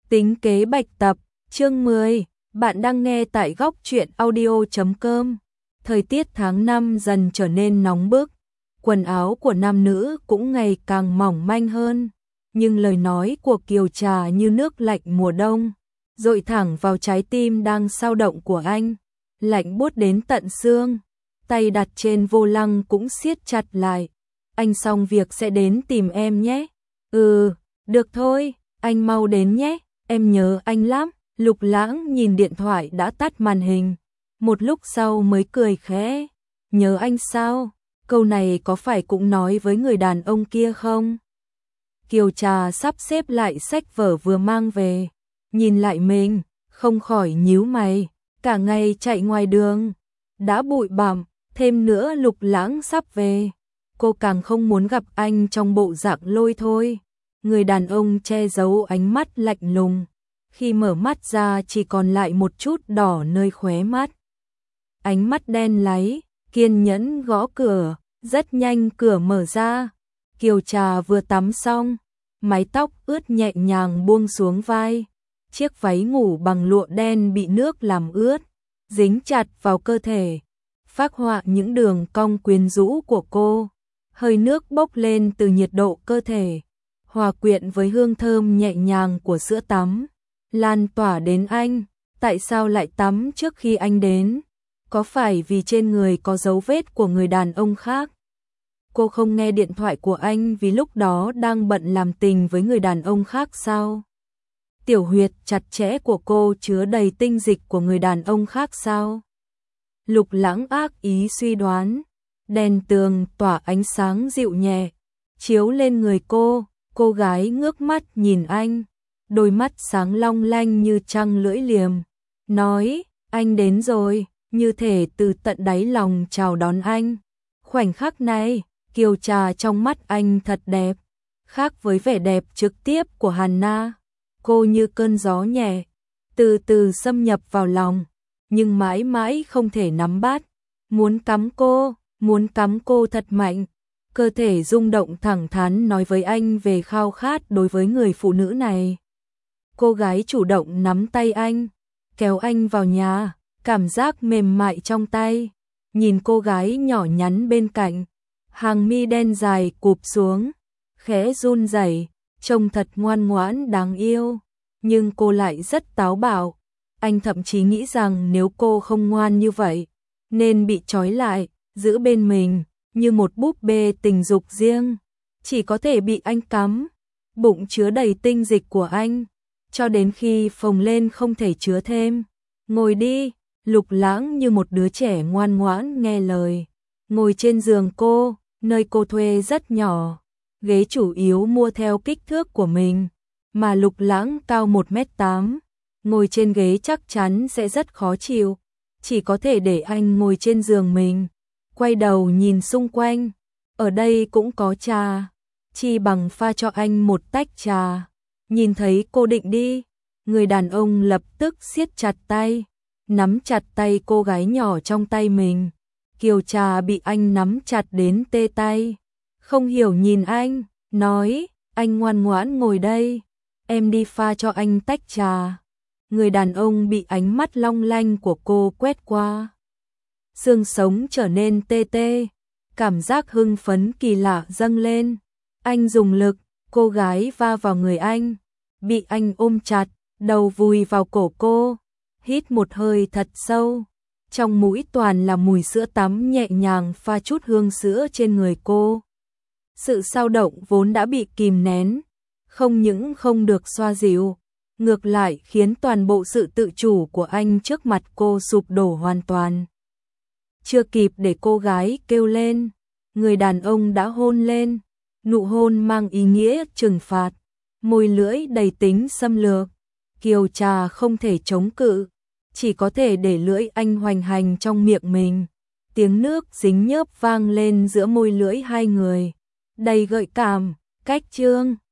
Tính kế bạch tập, chương 10, bạn đang nghe tại góc truyện audio.com. Thời tiết tháng 5 dần trở nên nóng bức, quần áo của nam nữ cũng ngày càng mỏng manh hơn, nhưng lời nói của Kiều Trà như nước lạnh mùa đông, dội thẳng vào trái tim đang xao động của anh, lạnh buốt đến tận xương, tay đặt trên vô lăng cũng siết chặt lại. Anh xong việc sẽ đến tìm em nhé. Ừ, được thôi, anh mau đến nhé. Em nhớ anh lắm. Lục Lãng nhìn điện thoại đã tắt màn hình, một lúc sau mới cười khẽ. Nhớ anh sao? Câu này có phải cũng nói với người đàn ông kia không? Kiều Trà sắp xếp lại sách vở vừa mang về, nhìn lại mình, không khỏi nhíu mày. Cả ngày chạy ngoài đường, đã bụi bặm, thêm nữa Lục Lãng sắp về. Cô càng không muốn gặp anh trong bộ dạng lôi thôi. Người đàn ông che giấu ánh mắt lạnh lùng, khi mở mắt ra chỉ còn lại một chút đỏ nơi khóe mắt. Ánh mắt đen láy, kiên nhẫn gõ cửa, rất nhanh cửa mở ra. Kiều Trà vừa tắm xong, mái tóc ướt nhẹ nhàng buông xuống vai. Chiếc váy ngủ bằng lụa đen bị nước làm ướt, dính chặt vào cơ thể, phác họa những đường cong quyến rũ của cô. Hơi nước bốc lên từ nhiệt độ cơ thể, hòa quyện với hương thơm nhẹ nhàng của sữa tắm, lan tỏa đến anh. Tại sao lại tắm trước khi anh đến? Có phải vì trên người có dấu vết của người đàn ông khác? Cô không nghe điện thoại của anh vì lúc đó đang bận làm tình với người đàn ông khác sao? Tiểu huyệt chặt chẽ của cô chứa đầy tinh dịch của người đàn ông khác sao? Lục Lãng ác ý suy đoán. Đèn tường tỏa ánh sáng dịu nhẹ, chiếu lên người cô gái ngước mắt nhìn anh, đôi mắt sáng long lanh như trăng lưỡi liềm, nói, anh đến rồi, như thể từ tận đáy lòng chào đón anh. Khoảnh khắc này, Kiều Trà trong mắt anh thật đẹp, khác với vẻ đẹp trực tiếp của Hàn-na. Cô như cơn gió nhẹ, từ từ xâm nhập vào lòng, nhưng mãi mãi không thể nắm bắt, muốn cắm cô thật mạnh. Cơ thể rung động thẳng thắn nói với anh về khao khát đối với người phụ nữ này. Cô gái chủ động nắm tay anh, kéo anh vào nhà, cảm giác mềm mại trong tay. Nhìn cô gái nhỏ nhắn bên cạnh, hàng mi đen dài cụp xuống, khẽ run rẩy, trông thật ngoan ngoãn đáng yêu, nhưng cô lại rất táo bạo. Anh thậm chí nghĩ rằng nếu cô không ngoan như vậy, nên bị trói lại, giữ bên mình, như một búp bê tình dục riêng, chỉ có thể bị anh cắm. Bụng chứa đầy tinh dịch của anh, cho đến khi phồng lên không thể chứa thêm. Ngồi đi. Lục Lãng như một đứa trẻ ngoan ngoãn nghe lời, ngồi trên giường cô, nơi cô thuê rất nhỏ, ghế chủ yếu mua theo kích thước của mình, mà Lục Lãng cao 1m8, ngồi trên ghế chắc chắn sẽ rất khó chịu, chỉ có thể để anh ngồi trên giường mình. Quay đầu nhìn xung quanh, ở đây cũng có trà, chi bằng pha cho anh một tách trà. Nhìn thấy cô định đi, người đàn ông lập tức siết chặt tay, nắm chặt tay cô gái nhỏ trong tay mình. Kiều Trà bị anh nắm chặt đến tê tay, không hiểu nhìn anh, nói, anh ngoan ngoãn ngồi đây, em đi pha cho anh tách trà. Người đàn ông bị ánh mắt long lanh của cô quét qua, xương sống trở nên tê tê, cảm giác hưng phấn kỳ lạ dâng lên. Anh dùng lực, cô gái va vào người anh, bị anh ôm chặt, đầu vùi vào cổ cô, hít một hơi thật sâu, trong mũi toàn là mùi sữa tắm nhẹ nhàng pha chút hương sữa trên người cô. Sự xao động vốn đã bị kìm nén, không những không được xoa dịu, ngược lại khiến toàn bộ sự tự chủ của anh trước mặt cô sụp đổ hoàn toàn. Chưa kịp để cô gái kêu lên, người đàn ông đã hôn lên, nụ hôn mang ý nghĩa trừng phạt, môi lưỡi đầy tính xâm lược. Kiều Trà không thể chống cự, chỉ có thể để lưỡi anh hoành hành trong miệng mình. Tiếng nước dính nhớp vang lên giữa môi lưỡi hai người, đầy gợi cảm. Cách chương